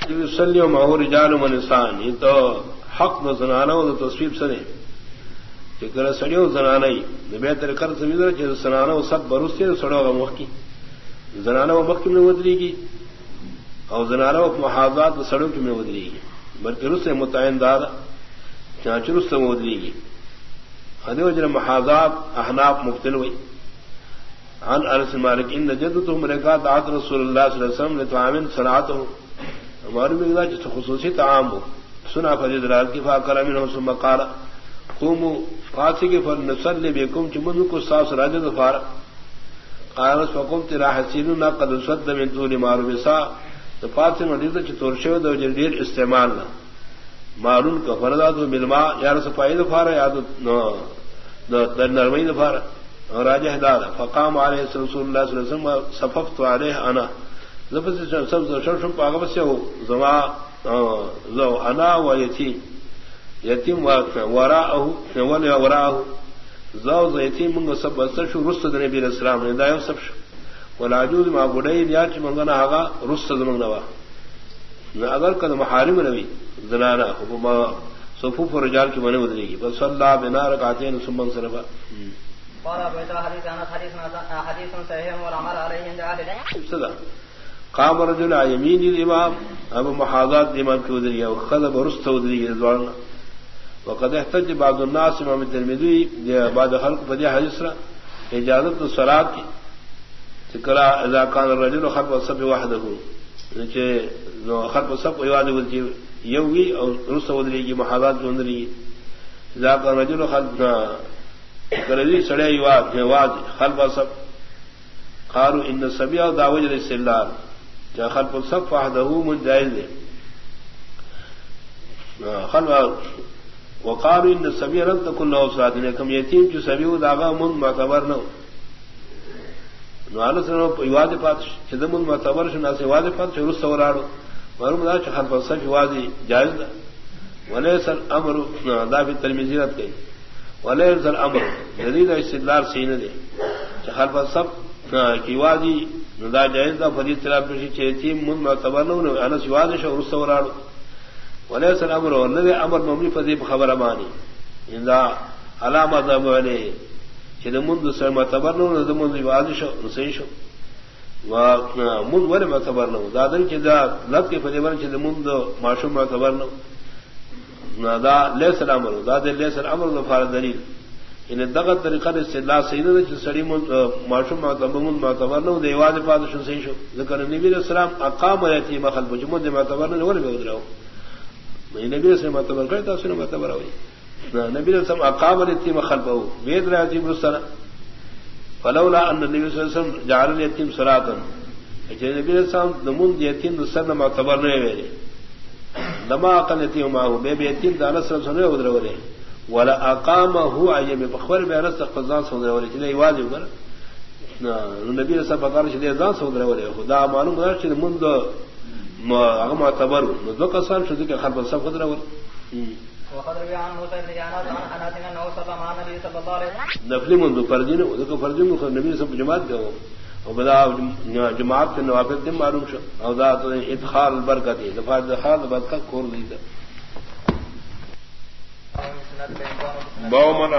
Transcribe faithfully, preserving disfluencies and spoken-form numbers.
یصلی معه رجال و نساء، یہ تو حق نہ زنانہ و تصویب سے نہیں کہ گر سڑیو زنانہ ہی بہتر کر سمجھ کہ زنانہ و سب برستے سڑو گا مخکی زنانہ و مخکی میں ودری گی اور زنانہ و محاذات سڑوں کی میں ودری گی بلکہ رس سے متعین دار چانچرس سے ودری گی ادو جن محاذات احناف مبتل ہوئی عن انس مالک ان جدتهم رکعت عط رسول اللہ صلی اللہ علیہ وسلم لطعام صنعته ہمارے میں جس خصوصی طعام ہو سنا فرید رات کی فاکر منه ثم قال قوموا فاسق فلنصلي بكم چمن کو ساس راجہ ظفار قال فقمت راحسين قد صد من طول معروسا تو فاطمہ مدیدہ چتور شو دو جلدیر استعمال نہ معلوم کا فرضات بالماء یا صفائی ظفار یاد در نرمی ظفار راجہ دار فقام علیہ رسول اللہ صلی اللہ علیہ وسلم صففت علیہ انا لفظ سب شرشم پاگم سے ہو زما زو انا و یتیم یتیم وراءه ولی وراءه زو یتیم من سب سر رسد نبی علیہ السلام نے دایو سب ولاجوز ما بڑی یا چ منگنا ہا رسد منگنا اگر کد محارم روی زنانا حکما صفوف رجال کی بنے ودری کی بس اللہ بنا رکعتین ثم انصرف قال ابو حديث انا حديث حديث صحيح والعمل عليه عند اهل العلم قام رجل على يمين الامام ابو محاذات الامام کی ودری اور خلب رست ودری رضوان وقد احتج بعض الناس امام الترمذی بعد خلق فدی حدیث اجازت الصلاه کی ذکر اذا كان الرجل خلف الصف وحده کہ خلف الصف یواد ودی یوی اور رست ودری کی محاذات کی ودری اذا كان الرجل خلف کرلی سڑے یواد یواد خلف الصف قالوا ان السبيع داوج الاستدلال جاء خلف الصف وحده من جائز خلف وقالوا ان السبيع لم تكن له صلاه كم يتيم جو سبيع داغا من معتبر نو نو سنو یواد پات چدم معتبر شنا سے یواد پات شروع سوراڑو معلوم دا خلف الصف یواد جائز دا وليس الامر دا في ترمذیت کے وليس الامر جدید استدلال سین دے خلف الصف کی وادی ندا جائز دا فدی طرف سے چیتی من معتبر نو انس واد شو رسوراڑ وليس الامر والذي امر مبني فدی خبر مانی اندا علامہ ذم علیہ کہ من سے معتبر نو من واد شو رسی شو وا من ور معتبر نو دادن کہ دا لب کے فدی ور کہ من معشوم معتبر نو ندا ليس الامر دا ليس الامر ظفار دلیل ان دغت طریقہ استدلال سیدہ چ سڑی معشوم معتبر معتبر نو دیواز پادش سے شو ذکر نبی علیہ السلام اقام یتیم خلف جمد معتبر نو ور بھی ودراو نبی سے معتبر کرتا سن معتبر ہوئی نبی علیہ السلام اقام یتیم خلفه وید یتیم رسل فلولا ان النبي صلی اللہ علیہ وسلم جعل الیتیم صلاۃ کہ نبی علیہ السلام نمون یتیم رسل معتبر نہ ویلے لما قال یتیم ما هو بے یتیم دار رسول سن ودراو ولا اقام هو ايام بخبر بيان استقفزان سودر ولي كده واجب کر نبی رسول بقار شده ذان سودر ولي خدا معلوم ہے کہ منذ ما معتبر دو قسم شده کہ خلف الصف خضر ولي وقد روى عن موسى بن جانب عن انس انه صلى مع النبي صلى الله عليه وسلم نفل منذ فرض ذو فرض النبي صلى جماعت کا وبدا جماعت کے نوافل دم معلوم شو او ذات ادخال البرکت دفع ادخال برکت کور دی باو من